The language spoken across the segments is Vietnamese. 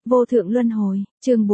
Vô thượng luân hồi, chương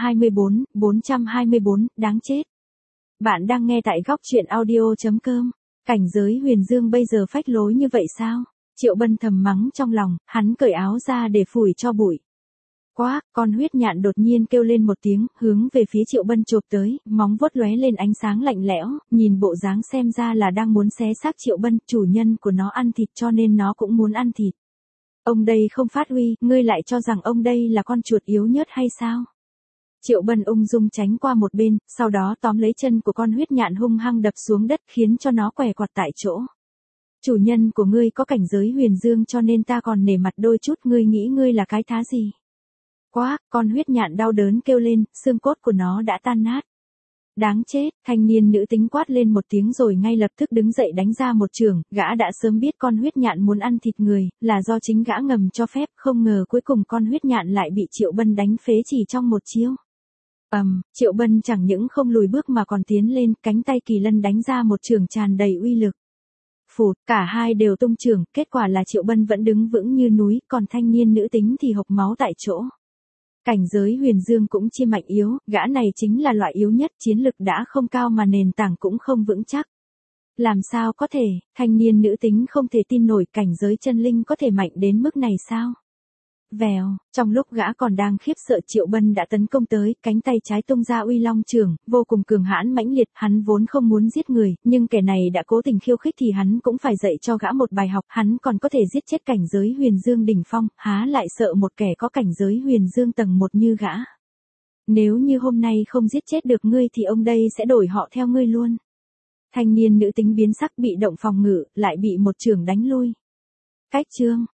424, đáng chết. Bạn đang nghe tại góc truyện audio.com. Cảnh giới huyền dương bây giờ phách lối như vậy sao? Triệu Bân thầm mắng trong lòng, hắn cởi áo ra để phủi cho bụi. Quá, con huyết nhạn đột nhiên kêu lên một tiếng, hướng về phía Triệu Bân chộp tới, móng vuốt lóe lên ánh sáng lạnh lẽo, nhìn bộ dáng xem ra là đang muốn xé xác Triệu Bân, chủ nhân của nó ăn thịt cho nên nó cũng muốn ăn thịt. Ông đây không phát huy, ngươi lại cho rằng ông đây là con chuột yếu nhớt hay sao? Triệu Bân ung dung tránh qua một bên, sau đó tóm lấy chân của con huyết nhạn hung hăng đập xuống đất khiến cho nó què quặt tại chỗ. Chủ nhân của ngươi có cảnh giới huyền dương cho nên ta còn nể mặt đôi chút, ngươi nghĩ ngươi là cái thá gì? Quá, con huyết nhạn đau đớn kêu lên, xương cốt của nó đã tan nát. Đáng chết, thanh niên nữ tính quát lên một tiếng rồi ngay lập tức đứng dậy đánh ra một chưởng, gã đã sớm biết con huyết nhạn muốn ăn thịt người, là do chính gã ngầm cho phép, không ngờ cuối cùng con huyết nhạn lại bị Triệu Bân đánh phế chỉ trong một chiêu. Triệu Bân chẳng những không lùi bước mà còn tiến lên, cánh tay kỳ lân đánh ra một chưởng tràn đầy uy lực. Phụt, cả hai đều tung chưởng, kết quả là Triệu Bân vẫn đứng vững như núi, còn thanh niên nữ tính thì hộc máu tại chỗ. Cảnh giới huyền dương cũng chia mạnh yếu, gã này chính là loại yếu nhất, chiến lực đã không cao mà nền tảng cũng không vững chắc. Làm sao có thể, thanh niên nữ tính không thể tin nổi cảnh giới chân linh có thể mạnh đến mức này sao? Vèo, trong lúc gã còn đang khiếp sợ Triệu Bân đã tấn công tới, cánh tay trái tung ra uy long chưởng, vô cùng cường hãn mãnh liệt, hắn vốn không muốn giết người, nhưng kẻ này đã cố tình khiêu khích thì hắn cũng phải dạy cho gã một bài học, hắn còn có thể giết chết cảnh giới huyền dương đỉnh phong, há lại sợ một kẻ có cảnh giới huyền dương tầng 1 như gã. Nếu như hôm nay không giết chết được ngươi thì ông đây sẽ đổi họ theo ngươi luôn. Thanh niên nữ tính biến sắc bị động phòng ngự, lại bị một chưởng đánh lui. Cách chương